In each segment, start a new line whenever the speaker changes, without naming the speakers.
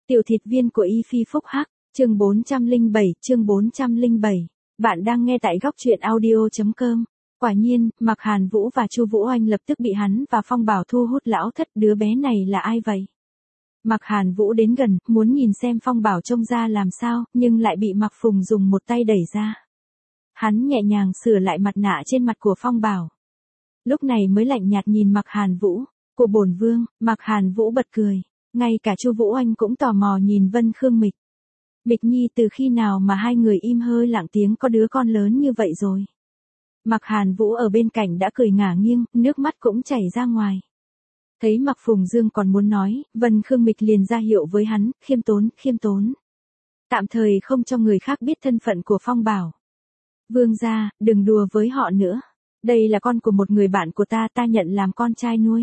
Tiểu thịt viên của Y Phi Phúc Hắc, chương 407. Bạn đang nghe tại góc truyện audio.com. Quả nhiên, Mạc Hàn Vũ và Chu Vũ Oanh lập tức bị hắn và Phong Bảo thu hút. Lão thất, đứa bé này là ai vậy? Mạc Hàn Vũ đến gần, muốn nhìn xem Phong Bảo trông ra làm sao, nhưng lại bị Mạc Phùng dùng một tay đẩy ra. Hắn nhẹ nhàng sửa lại mặt nạ trên mặt của Phong Bảo. Lúc này mới lạnh nhạt nhìn Mạc Hàn Vũ. Của bổn vương. Mạc Hàn Vũ bật cười. Ngay cả Chu Vũ Oanh cũng tò mò nhìn Vân Khương Mịch. Mịch Nhi, từ khi nào mà hai người im hơi lặng tiếng có đứa con lớn như vậy rồi? Mạc Hàn Vũ ở bên cạnh đã cười ngả nghiêng, nước mắt cũng chảy ra ngoài. Thấy Mạc Phùng Dương còn muốn nói, Vân Khương Mịch liền ra hiệu với hắn, khiêm tốn. Tạm thời không cho người khác biết thân phận của Phong Bảo. Vương gia, đừng đùa với họ nữa. Đây là con của một người bạn của ta nhận làm con trai nuôi.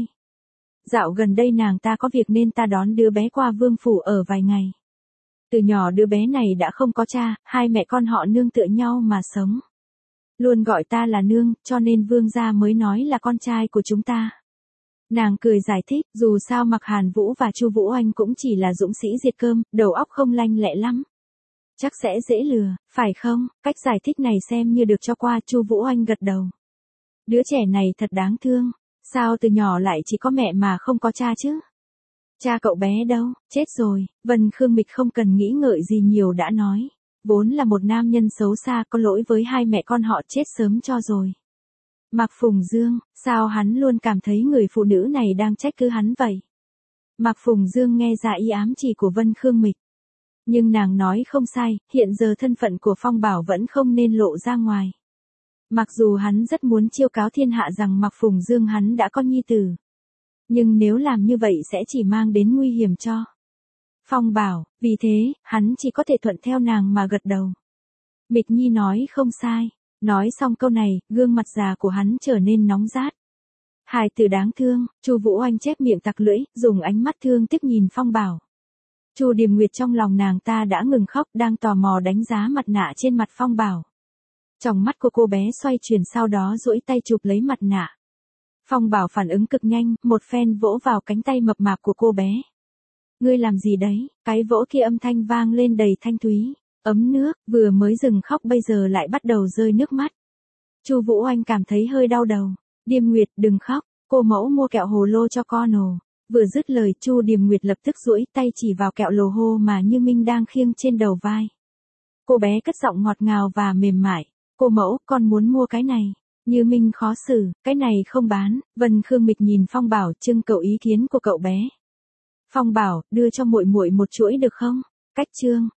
Dạo gần đây nàng ta có việc nên ta đón đứa bé qua vương phủ ở vài ngày. Từ nhỏ đứa bé này đã không có cha, hai mẹ con họ nương tựa nhau mà sống. Luôn gọi ta là nương, cho nên vương gia mới nói là con trai của chúng ta. Nàng cười giải thích, dù sao Mạc Hàn Vũ và Chu Vũ Oanh cũng chỉ là dũng sĩ diệt cơm, đầu óc không lanh lẹ lắm. Chắc sẽ dễ lừa, phải không? Cách giải thích này xem như được cho qua. Chu Vũ Oanh gật đầu. Đứa trẻ này thật đáng thương. Sao từ nhỏ lại chỉ có mẹ mà không có cha chứ? Cha cậu bé đâu? Chết rồi. Vân Khương Mịch không cần nghĩ ngợi gì nhiều đã nói. Vốn là một nam nhân xấu xa, có lỗi với hai mẹ con họ, chết sớm cho rồi. Mạc Phùng Dương, sao hắn luôn cảm thấy người phụ nữ này đang trách cứ hắn vậy? Mạc Phùng Dương nghe ra ý ám chỉ của Vân Khương Mịch. Nhưng nàng nói không sai, hiện giờ thân phận của Phong Bảo vẫn không nên lộ ra ngoài. Mặc dù hắn rất muốn chiêu cáo thiên hạ rằng Mạc Phùng Dương hắn đã có nhi tử. Nhưng nếu làm như vậy sẽ chỉ mang đến nguy hiểm cho Phong Bảo, vì thế, hắn chỉ có thể thuận theo nàng mà gật đầu. Mịch Nhi nói không sai. Nói xong câu này, gương mặt già của hắn trở nên nóng rát. Hài tử đáng thương. Chu Vũ Oanh chép miệng tặc lưỡi, dùng ánh mắt thương tiếc nhìn Phong Bảo. Chu Điềm Nguyệt trong lòng nàng ta đã ngừng khóc, đang tò mò đánh giá mặt nạ trên mặt Phong Bảo. Tròng mắt của cô bé xoay chuyển, sau đó duỗi tay chụp lấy mặt nạ. Phong Bảo phản ứng cực nhanh, một phen vỗ vào cánh tay mập mạp của cô bé. Ngươi làm gì đấy? Cái vỗ kia âm thanh vang lên đầy thanh thúy. Ấm nước, vừa mới dừng khóc bây giờ lại bắt đầu rơi nước mắt. Chu Vũ Oanh cảm thấy hơi đau đầu. Điềm Nguyệt, đừng khóc, cô mẫu mua kẹo hồ lô cho con ồ. Vừa dứt lời, Chu Điềm Nguyệt lập tức duỗi tay chỉ vào kẹo lồ hô mà Như Minh đang khiêng trên đầu vai. Cô bé cất giọng ngọt ngào và mềm mại. Cô mẫu, con muốn mua cái này. Như Minh khó xử, cái này không bán. Vân Khương Mịch nhìn Phong Bảo, trưng cầu ý kiến của cậu bé. Phong Bảo, đưa cho muội muội một chuỗi được không? Cách chương.